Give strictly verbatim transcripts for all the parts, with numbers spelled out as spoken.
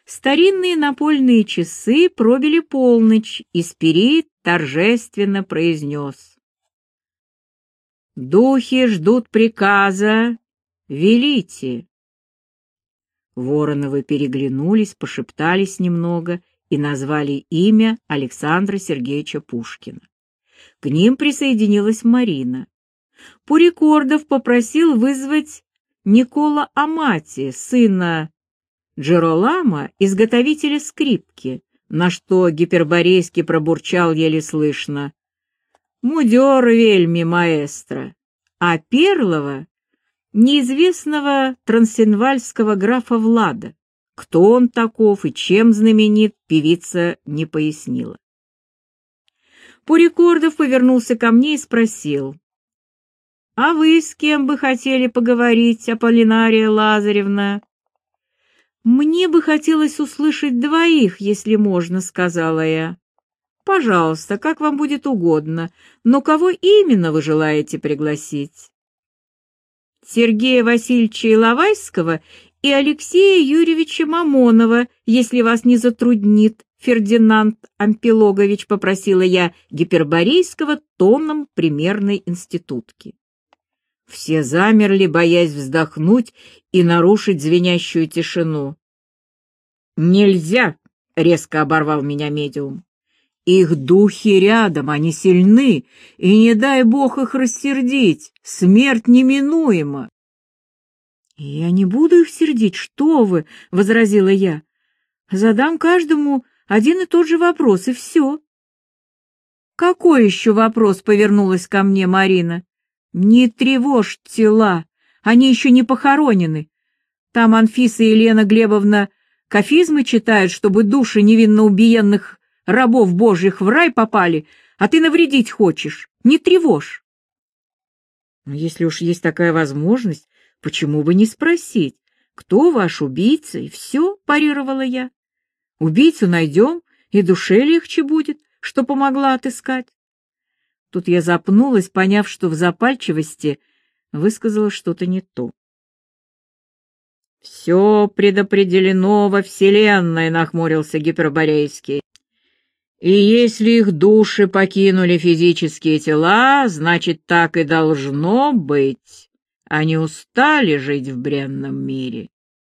Старинные напольные часы пробили полночь, и Спирит торжественно произнес: «Духи ждут приказа, велите». Вороновы переглянулись, пошептались немного и назвали имя Александра Сергеевича Пушкина. К ним присоединилась Марина. Пурикордов попросил вызвать Никола Амати, сына Джеролама, изготовителя скрипки, на что Гиперборейский пробурчал еле слышно: «Мудер вельми, маэстро», а Перлова — неизвестного трансильвальского графа Влада. Кто он таков и чем знаменит, певица не пояснила. Пурикордов повернулся ко мне и спросил: «А вы с кем бы хотели поговорить, Аполлинария Лазаревна?» «Мне бы хотелось услышать двоих, если можно», — сказала я. «Пожалуйста, как вам будет угодно, но кого именно вы желаете пригласить?» «Сергея Васильевича Иловайского и Алексея Юрьевича Мамонова, если вас не затруднит, Фердинанд Ампилогович», — попросила я Гиперборейского тоном примерной институтки. Все замерли, боясь вздохнуть и нарушить звенящую тишину. «Нельзя!» — резко оборвал меня медиум. «Их духи рядом, они сильны, и не дай бог их рассердить, смерть неминуема». «Я не буду их сердить, что вы!» — возразила я. «Задам каждому один и тот же вопрос, и все». «Какой еще вопрос?» — повернулась ко мне Марина. «Не тревожь тела, они еще не похоронены. Там Анфиса и Елена Глебовна кафизмы читают, чтобы души невинно убиенных рабов божьих в рай попали, а ты навредить хочешь. Не тревожь». «Но если уж есть такая возможность, почему бы не спросить, кто ваш убийца, и все», — парировала я. «Убийцу найдем, и душе легче будет, что помогла отыскать». Тут я запнулась, поняв, что в запальчивости высказала что-то не то. «Все предопределено во Вселенной», — нахмурился Гиперборейский. «И если их души покинули физические тела, значит, так и должно быть. Они устали жить в бренном мире».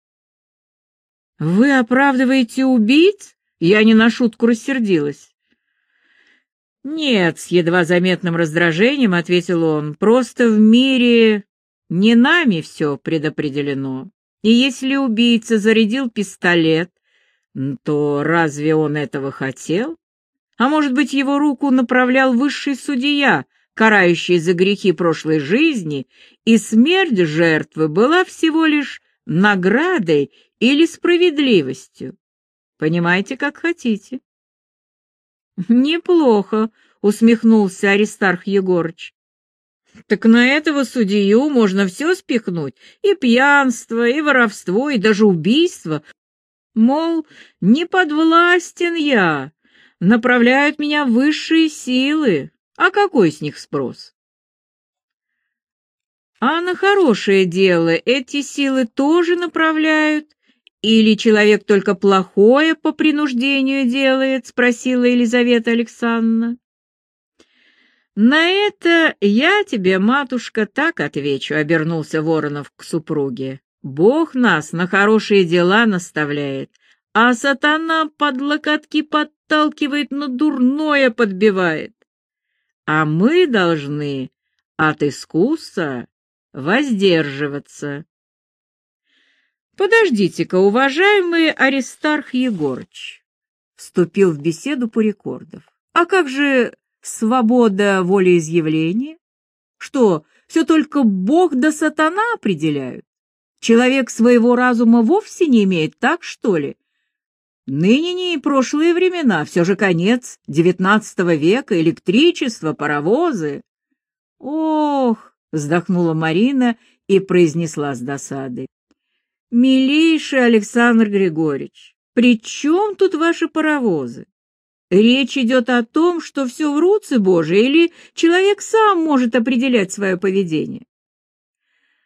«Вы оправдываете убийц?» Я не на шутку рассердилась. «Нет», — с едва заметным раздражением ответил он, — «просто в мире не нами все предопределено. И если убийца зарядил пистолет, то разве он этого хотел? А может быть, его руку направлял высший судья, карающий за грехи прошлой жизни, и смерть жертвы была всего лишь наградой или справедливостью? Понимаете, как хотите». «Неплохо», — усмехнулся Аристарх Егорыч. «Так на этого судью можно все спихнуть, и пьянство, и воровство, и даже убийство. Мол, не подвластен я, направляют меня высшие силы, а какой с них спрос?» «А на хорошее дело эти силы тоже направляют? Или человек только плохое по принуждению делает?» — спросила Елизавета Александровна. «На это я тебе, матушка, так отвечу», — обернулся Воронов к супруге. «Бог нас на хорошие дела наставляет, а сатана под локотки подталкивает, на дурное подбивает. А мы должны от искуса воздерживаться». «Подождите-ка, уважаемый Аристарх Егорыч», — вступил в беседу Пурикордов, — «а как же свобода волеизъявления? Что, все только Бог да сатана определяют? Человек своего разума вовсе не имеет, так что ли? Нынешние и прошлые времена, все же конец девятнадцатого века, электричество, паровозы». «Ох», — вздохнула Марина и произнесла с досадой: «Милейший Александр Григорьевич, при чем тут ваши паровозы? Речь идет о том, что все в руце Божией, или человек сам может определять свое поведение?»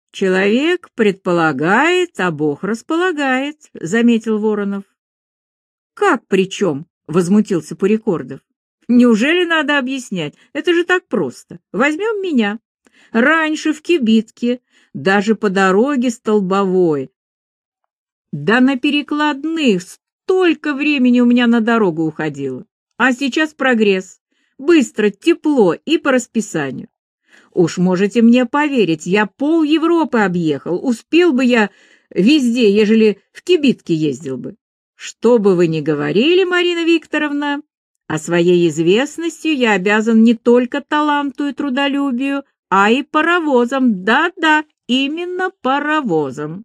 Человек предполагает, а Бог располагает, заметил Воронов. Как при чем? Возмутился Пурикордов. Неужели надо объяснять? Это же так просто. Возьмем меня. Раньше в кибитке, даже по дороге столбовой. Да на перекладных столько времени у меня на дорогу уходило. А сейчас прогресс. Быстро, тепло и по расписанию. Уж можете мне поверить, я пол Европы объехал. Успел бы я везде, ежели в кибитке ездил бы. Что бы вы ни говорили, Марина Викторовна, а своей известностью я обязан не только таланту и трудолюбию, а и паровозом. Да-да, именно паровозом.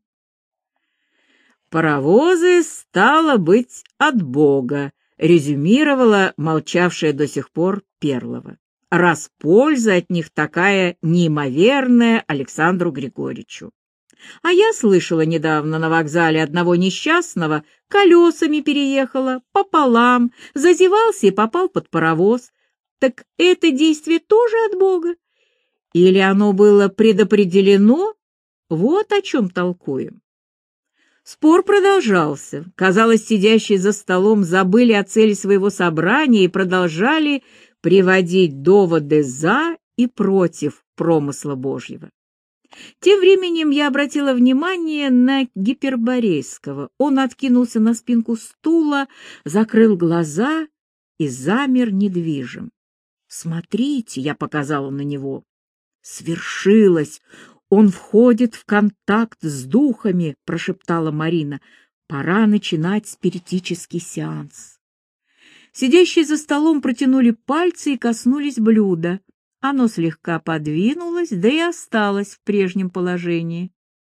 Паровозы, стало быть, от Бога, резюмировала молчавшая до сих пор Перлова. Раз польза от них такая неимоверная Александру Григорьевичу. А я слышала недавно на вокзале одного несчастного, колесами переехала, пополам, зазевался и попал под паровоз. Так это действие тоже от Бога? Или оно было предопределено? Вот о чем толкуем. Спор продолжался. Казалось, сидящие за столом забыли о цели своего собрания и продолжали приводить доводы за и против промысла Божьего. Тем временем я обратила внимание на Гиперборейского. Он откинулся на спинку стула, закрыл глаза и замер недвижим. «Смотрите», — я показала на него. «Свершилось! Он входит в контакт с духами», — прошептала Марина. «Пора начинать спиритический сеанс». Сидящие за столом протянули пальцы и коснулись блюда. Оно слегка подвинулось, да и осталось в прежнем положении.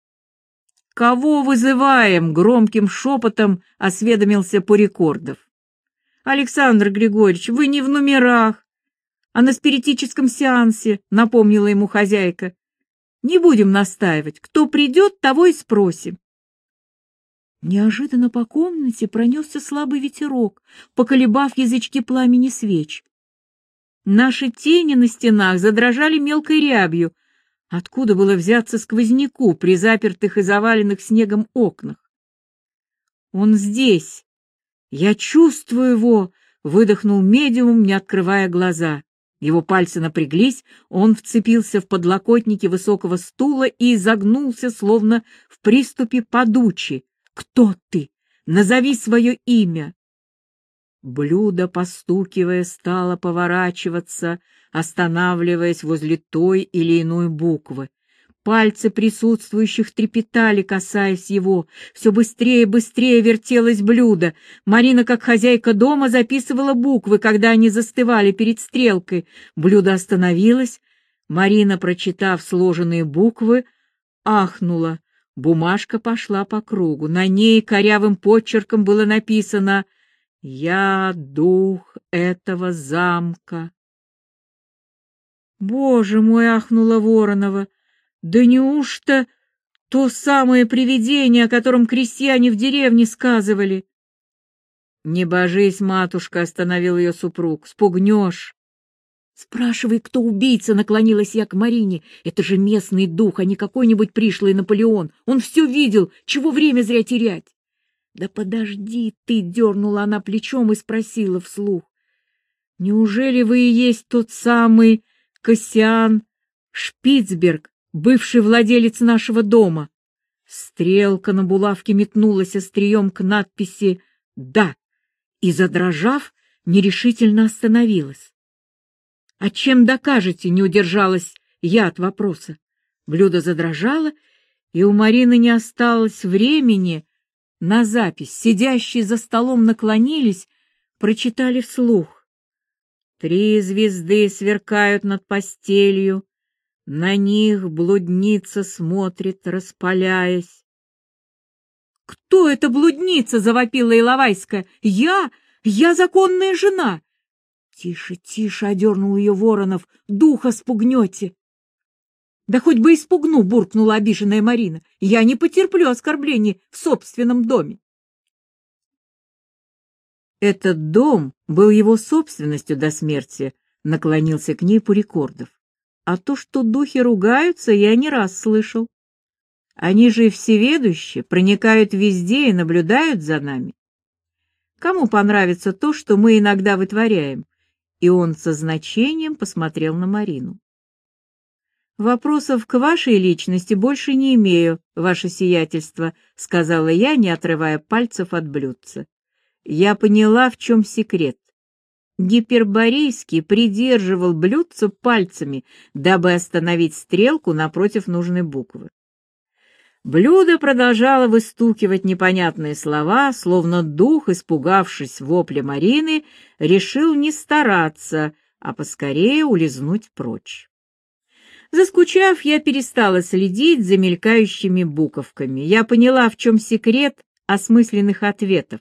«Кого вызываем?» — громким шепотом осведомился Пурикордов. «Александр Григорьевич, вы не в номерах, а на спиритическом сеансе», — напомнила ему хозяйка. «Не будем настаивать. Кто придет, того и спросим». Неожиданно по комнате пронесся слабый ветерок, поколебав язычки пламени свеч. Наши тени на стенах задрожали мелкой рябью. Откуда было взяться сквозняку при запертых и заваленных снегом окнах? «Он здесь! Я чувствую его!» — выдохнул медиум, не открывая глаза. Его пальцы напряглись, он вцепился в подлокотники высокого стула и изогнулся, словно в приступе подучи. «Кто ты? Назови свое имя!» Блюдо, постукивая, стало поворачиваться, останавливаясь возле той или иной буквы. Пальцы присутствующих трепетали, касаясь его. Все быстрее и быстрее вертелось блюдо. Марина, как хозяйка дома, записывала буквы, когда они застывали перед стрелкой. Блюдо остановилось. Марина, прочитав сложенные буквы, ахнула. Бумажка пошла по кругу. На ней корявым почерком было написано: «Я дух этого замка». «Боже мой!» — ахнула Воронова. «Да неужто то самое привидение, о котором крестьяне в деревне сказывали?» «Не божись, матушка!» — остановил ее супруг. «Спугнешь!» «Спрашивай, кто убийца!» — наклонилась я к Марине. «Это же местный дух, а не какой-нибудь пришлый Наполеон. Он все видел. Чего время зря терять?» «Да подожди ты!» — дернула она плечом и спросила вслух. «Неужели вы и есть тот самый Кассиан Шпицберг, бывший владелец нашего дома?» Стрелка на булавке метнулась острием к надписи «Да» и, задрожав, нерешительно остановилась. «А чем докажете?» — не удержалась я от вопроса. Блюдо задрожало, и у Марины не осталось времени на запись. Сидящие за столом наклонились, прочитали вслух. «Три звезды сверкают над постелью, на них блудница смотрит, распаляясь». «Кто эта блудница?» — завопила Иловайская. «Я! Я законная жена!» «Тише, тише!» — одернул ее Воронов. «Духа спугнете!» «Да хоть бы испугну!» — буркнула обиженная Марина. «Я не потерплю оскорблений в собственном доме!» «Этот дом был его собственностью до смерти», — наклонился к ней Пурикордов. «А то, что духи ругаются, я не раз слышал. Они же всеведущи, проникают везде и наблюдают за нами. Кому понравится то, что мы иногда вытворяем?» И он со значением посмотрел на Марину. «Вопросов к вашей личности больше не имею, ваше сиятельство», — сказала я, не отрывая пальцев от блюдца. Я поняла, в чем секрет. Гиперборейский придерживал блюдце пальцами, дабы остановить стрелку напротив нужной буквы. Блюдо продолжало выстукивать непонятные слова, словно дух, испугавшись вопля Марины, решил не стараться, а поскорее улизнуть прочь. Заскучав, я перестала следить за мелькающими буковками. Я поняла, в чем секрет осмысленных ответов.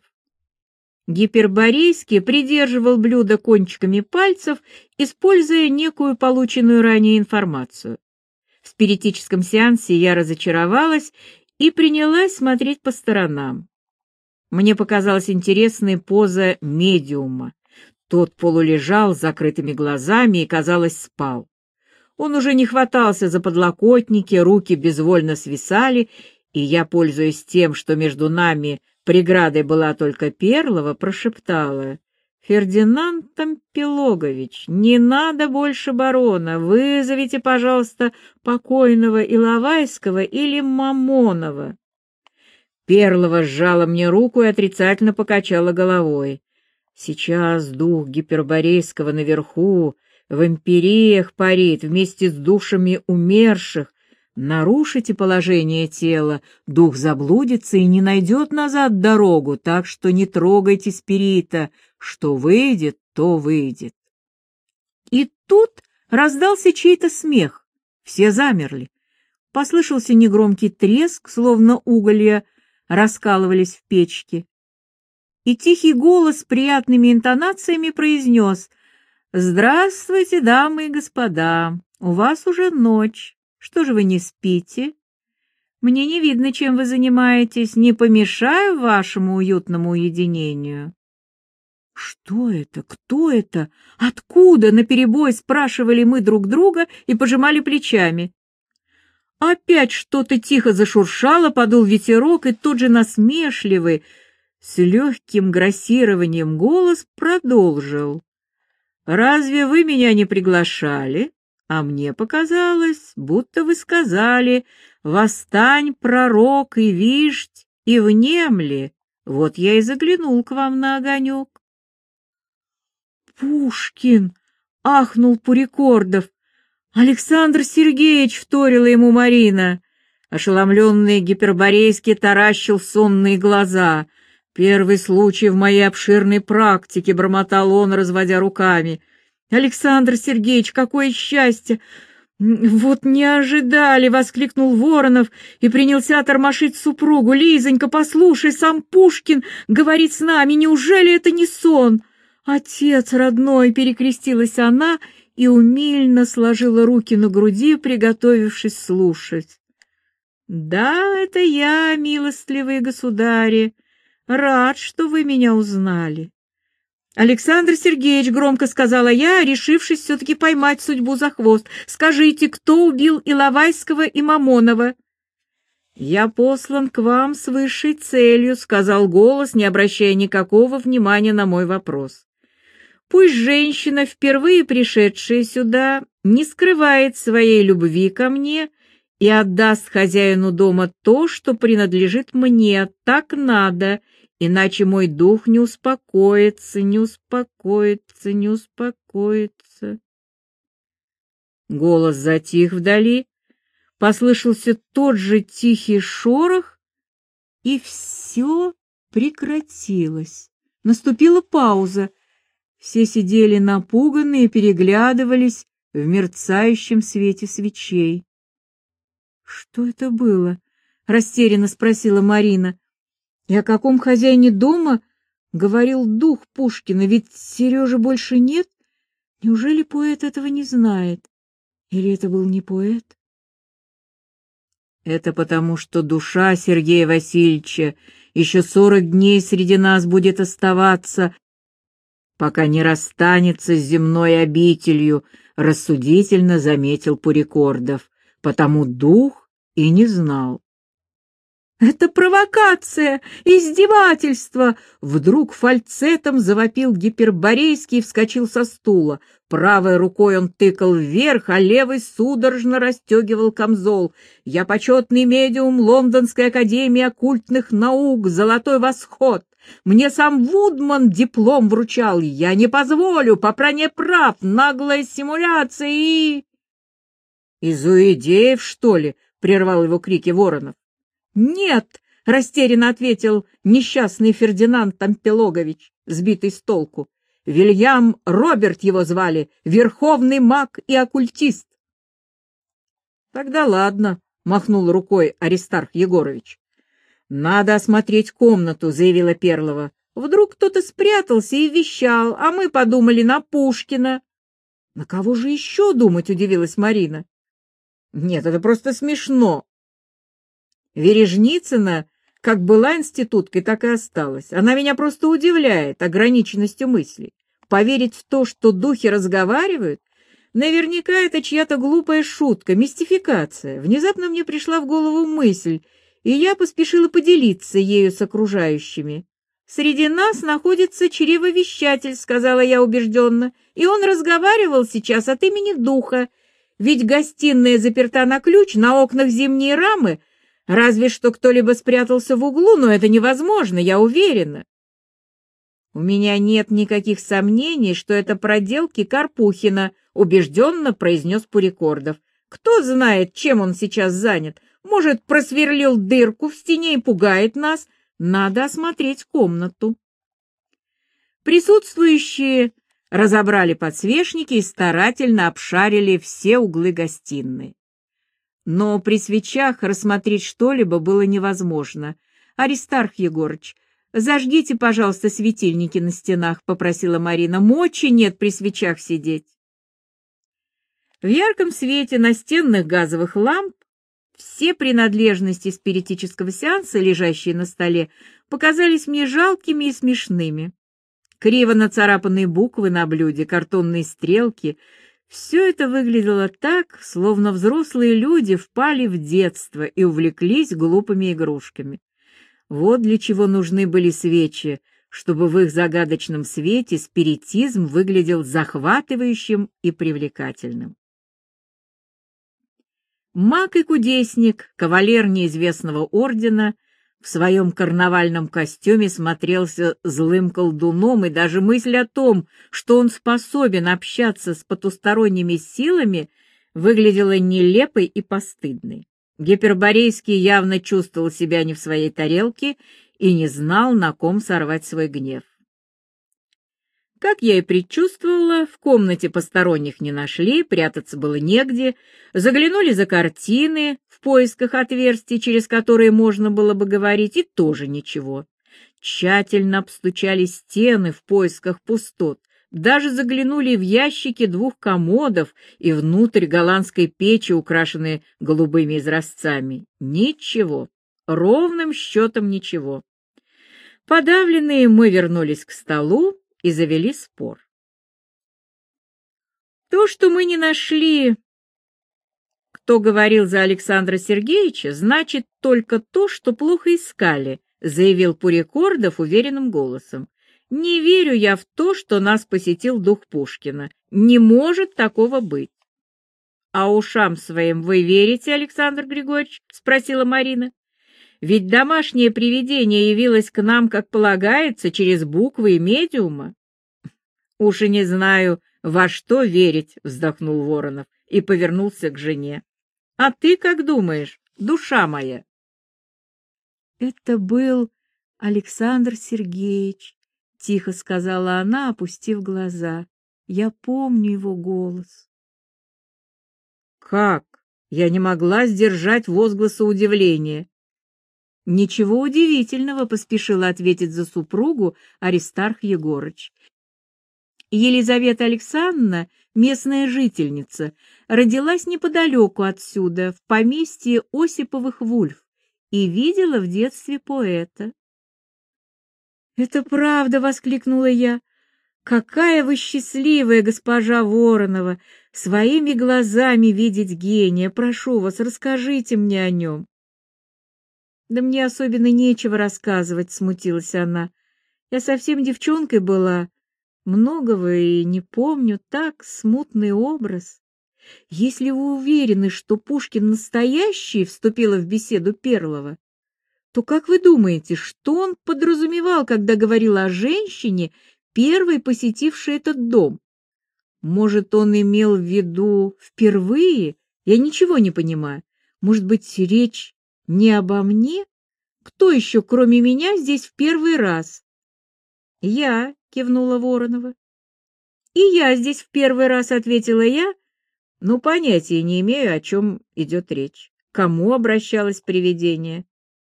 Гиперборейский придерживал блюдо кончиками пальцев, используя некую полученную ранее информацию. В спиритическом сеансе я разочаровалась и принялась смотреть по сторонам. Мне показалась интересной поза медиума. Тот полулежал с закрытыми глазами и, казалось, спал. Он уже не хватался за подлокотники, руки безвольно свисали, и я, пользуясь тем, что между нами преградой была только Перлова, прошептала: «Фердинанд Тампилогович, не надо больше барона, вызовите, пожалуйста, покойного Иловайского или Мамонова». Перлова сжала мне руку и отрицательно покачала головой. «Сейчас дух Гиперборейского наверху, в империях парит вместе с душами умерших. Нарушите положение тела, дух заблудится и не найдет назад дорогу, так что не трогайте спирита, что выйдет, то выйдет». И тут раздался чей-то смех. Все замерли. Послышался негромкий треск, словно уголья раскалывались в печке. И тихий голос с приятными интонациями произнес: «Здравствуйте, дамы и господа, у вас уже ночь. Что же вы не спите? Мне не видно, чем вы занимаетесь. Не помешаю вашему уютному уединению». «Что это? Кто это? Откуда?» — наперебой спрашивали мы друг друга и пожимали плечами. Опять что-то тихо зашуршало, подул ветерок, и тот же насмешливый, с легким грассированием голос продолжил: «Разве вы меня не приглашали? А мне показалось, будто вы сказали: восстань, пророк, и виждь, и внемли. Вот я и заглянул к вам на огонек». «Пушкин!» — ахнул Пурикордов. «Александр Сергеевич!» — вторила ему Марина. Ошеломленный Гиперборейский таращил сонные глаза. «Первый случай в моей обширной практике», — бормотал он, разводя руками. «Александр Сергеевич, какое счастье! Вот не ожидали!» — воскликнул Воронов и принялся тормошить супругу. «Лизонька, послушай, сам Пушкин говорит с нами. Неужели это не сон?» «Отец родной!» — перекрестилась она и умильно сложила руки на груди, приготовившись слушать. «Да, это я, милостливые государи. Рад, что вы меня узнали». «Александр Сергеевич», — громко сказала я, решившись все-таки поймать судьбу за хвост, — «скажите, кто убил Иловайского и Мамонова?» «Я послан к вам с высшей целью», — сказал голос, не обращая никакого внимания на мой вопрос. «Пусть женщина, впервые пришедшая сюда, не скрывает своей любви ко мне и отдаст хозяину дома то, что принадлежит мне. Так надо, иначе мой дух не успокоится, не успокоится, не успокоится». Голос затих вдали, послышался тот же тихий шорох, и все прекратилось. Наступила пауза. Все сидели напуганные и переглядывались в мерцающем свете свечей. «Что это было?» — растерянно спросила Марина. «И о каком хозяине дома говорил дух Пушкина? Ведь Сережи больше нет. Неужели поэт этого не знает? Или это был не поэт?» «Это потому, что душа Сергея Васильевича еще сорок дней среди нас будет оставаться, пока не расстанется с земной обителью», — рассудительно заметил Пурикордов. «Потому дух и не знал. Это провокация, издевательство! Вдруг фальцетом завопил Гиперборейский и вскочил со стула. Правой рукой он тыкал вверх, а левой судорожно расстегивал камзол. «Я почетный медиум Лондонской академии оккультных наук, Золотой Восход. Мне сам Вудман диплом вручал. Я не позволю, попрание прав, наглая симуляция и...» «Изуидеев, что ли?» — прервал его крики Воронов. «Нет!» — растерянно ответил несчастный Фердинанд Тампелогович, сбитый с толку. «Вильям Роберт его звали, верховный маг и оккультист». «Тогда ладно», — махнул рукой Аристарх Егорович. «Надо осмотреть комнату», — заявила Перлова. «Вдруг кто-то спрятался и вещал, а мы подумали на Пушкина». «На кого же еще думать?» — удивилась Марина. «Нет, это просто смешно. Вережницына как была институткой, так и осталась. Она меня просто удивляет ограниченностью мыслей. Поверить в то, что духи разговаривают? Наверняка это чья-то глупая шутка, мистификация. Внезапно мне пришла в голову мысль, и я поспешила поделиться ею с окружающими. «Среди нас находится чревовещатель», — сказала я убежденно, «и он разговаривал сейчас от имени духа. Ведь гостиная заперта на ключ, на окнах зимние рамы. Разве что кто-либо спрятался в углу, но это невозможно, я уверена». «У меня нет никаких сомнений, что это проделки Карпухина», — убежденно произнес Пурикордов. «Кто знает, чем он сейчас занят? Может, просверлил дырку в стене и пугает нас? Надо осмотреть комнату». Присутствующие разобрали подсвечники и старательно обшарили все углы гостиной. Но при свечах рассмотреть что-либо было невозможно. «Аристарх Егорыч, зажгите, пожалуйста, светильники на стенах», — попросила Марина. «Мочи нет при свечах сидеть». В ярком свете настенных газовых ламп все принадлежности спиритического сеанса, лежащие на столе, показались мне жалкими и смешными. Криво нацарапанные буквы на блюде, картонные стрелки — все это выглядело так, словно взрослые люди впали в детство и увлеклись глупыми игрушками. Вот для чего нужны были свечи, чтобы в их загадочном свете спиритизм выглядел захватывающим и привлекательным. Маг и кудесник, кавалер неизвестного ордена, в своем карнавальном костюме смотрелся злым колдуном, и даже мысль о том, что он способен общаться с потусторонними силами, выглядела нелепой и постыдной. Гиперборейский явно чувствовал себя не в своей тарелке и не знал, на ком сорвать свой гнев. Как я и предчувствовала, в комнате посторонних не нашли, прятаться было негде, заглянули за картины в поисках отверстий, через которые можно было бы говорить, и тоже ничего. Тщательно обстучали стены в поисках пустот, даже заглянули в ящики двух комодов и внутрь голландской печи, украшенной голубыми изразцами. Ничего, ровным счетом ничего. Подавленные мы вернулись к столу и завели спор. То, что мы не нашли, кто говорил за Александра Сергеевича, значит только то, что плохо искали, заявил Пурикордов уверенным голосом. Не верю я в то, что нас посетил дух Пушкина. Не может такого быть. А ушам своим вы верите, Александр Григорьевич? Спросила Марина. Ведь домашнее привидение явилось к нам, как полагается, через буквы и медиума. Уж и не знаю, во что верить, вздохнул Воронов и повернулся к жене. А ты как думаешь, душа моя? Это был Александр Сергеевич, тихо сказала она, опустив глаза. Я помню его голос. Как? Я не могла сдержать возгласа удивления. Ничего удивительного, поспешила ответить за супругу Аристарх Егорыч. Елизавета Александровна, местная жительница, родилась неподалеку отсюда, в поместье Осиповых Вульф, и видела в детстве поэта. «Это правда!» — воскликнула я. «Какая вы счастливая, госпожа Воронова, своими глазами видеть гения! Прошу вас, расскажите мне о нем». Да мне особенно нечего рассказывать, смутилась она. Я совсем девчонкой была, многого и не помню, так смутный образ. Если вы уверены, что Пушкин настоящий, вступила в беседу Перлова, то как вы думаете, что он подразумевал, когда говорил о женщине, первой посетившей этот дом? Может, он имел в виду впервые? Я ничего не понимаю. Может быть, речь не обо мне? Кто еще, кроме меня, здесь в первый раз? Я, кивнула Воронова. И я здесь в первый раз, ответила я. Ну, понятия не имею, о чем идет речь. К кому обращалось привидение?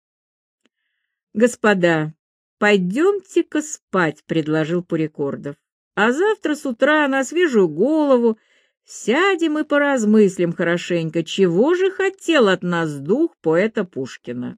Господа, пойдемте-ка спать, предложил Пурикордов. А завтра с утра на свежую голову сядем и поразмыслим хорошенько, чего же хотел от нас дух поэта Пушкина.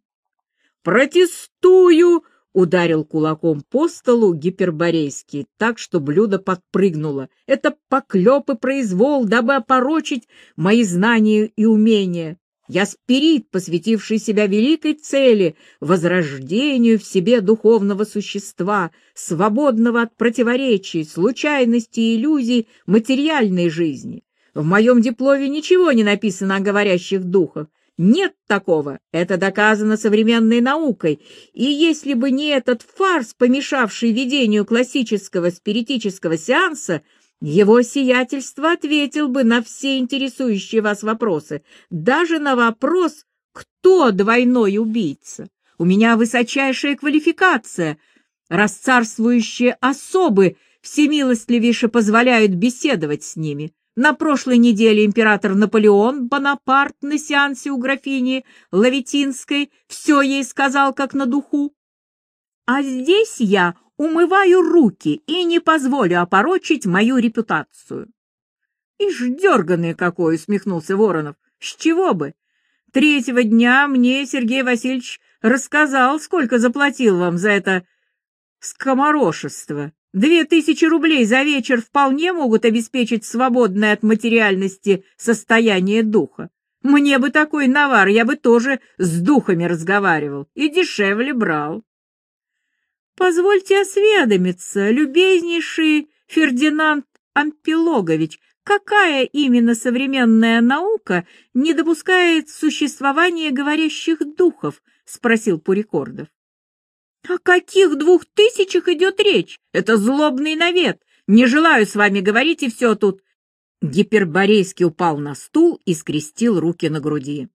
«Протестую!» — ударил кулаком по столу Гиперборейский, так что блюдо подпрыгнуло. «Это поклеп и произвол, дабы опорочить мои знания и умения. Я спирит, посвятивший себя великой цели, возрождению в себе духовного существа, свободного от противоречий, случайностей и иллюзий материальной жизни. В моем дипломе ничего не написано о говорящих духах. Нет такого, это доказано современной наукой, и если бы не этот фарс, помешавший ведению классического спиритического сеанса, его сиятельство ответил бы на все интересующие вас вопросы, даже на вопрос, кто двойной убийца. У меня высочайшая квалификация, раз царствующие особы всемилостливейше позволяют беседовать с ними. На прошлой неделе император Наполеон Бонапарт на сеансе у графини Лавитинской все ей сказал как на духу. А здесь я умываю руки и не позволю опорочить мою репутацию. — Ишь, дерганый какой! — усмехнулся Воронов. — С чего бы? Третьего дня мне Сергей Васильевич рассказал, сколько заплатил вам за это скоморошество. Две тысячи рублей за вечер вполне могут обеспечить свободное от материальности состояние духа. Мне бы такой навар, я бы тоже с духами разговаривал и дешевле брал. Позвольте осведомиться, любезнейший Фердинанд Ампилогович, какая именно современная наука не допускает существования говорящих духов? — спросил Пурикордов. — О каких двух тысячах идет речь? Это злобный навет. Не желаю с вами говорить, и все тут. Гиперборейский упал на стул и скрестил руки на груди.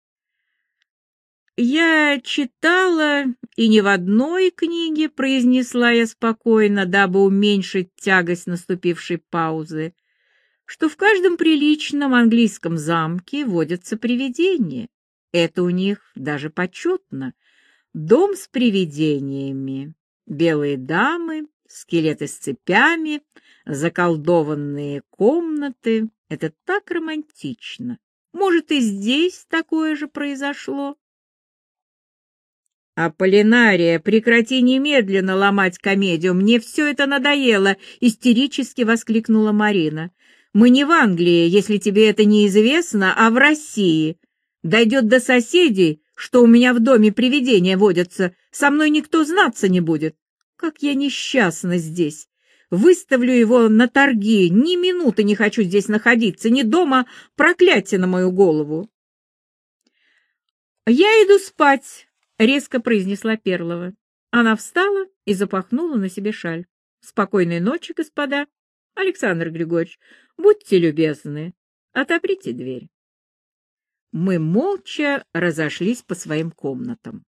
«Я читала, и не в одной книге», — произнесла я спокойно, дабы уменьшить тягость наступившей паузы, что в каждом приличном английском замке водятся привидения. Это у них даже почетно. Дом с привидениями, белые дамы, скелеты с цепями, заколдованные комнаты. Это так романтично. Может, и здесь такое же произошло? «Аполлинария, прекрати немедленно ломать комедию, мне все это надоело!» — истерически воскликнула Марина. «Мы не в Англии, если тебе это неизвестно, а в России. Дойдет до соседей, что у меня в доме привидения водятся, со мной никто знаться не будет. Как я несчастна здесь! Выставлю его на торги, ни минуты не хочу здесь находиться, ни дома, проклятие на мою голову!» «Я иду спать», — резко произнесла Перлова. Она встала и запахнула на себе шаль. «Спокойной ночи, господа. Александр Григорьевич, будьте любезны, отоприте дверь». Мы молча разошлись по своим комнатам.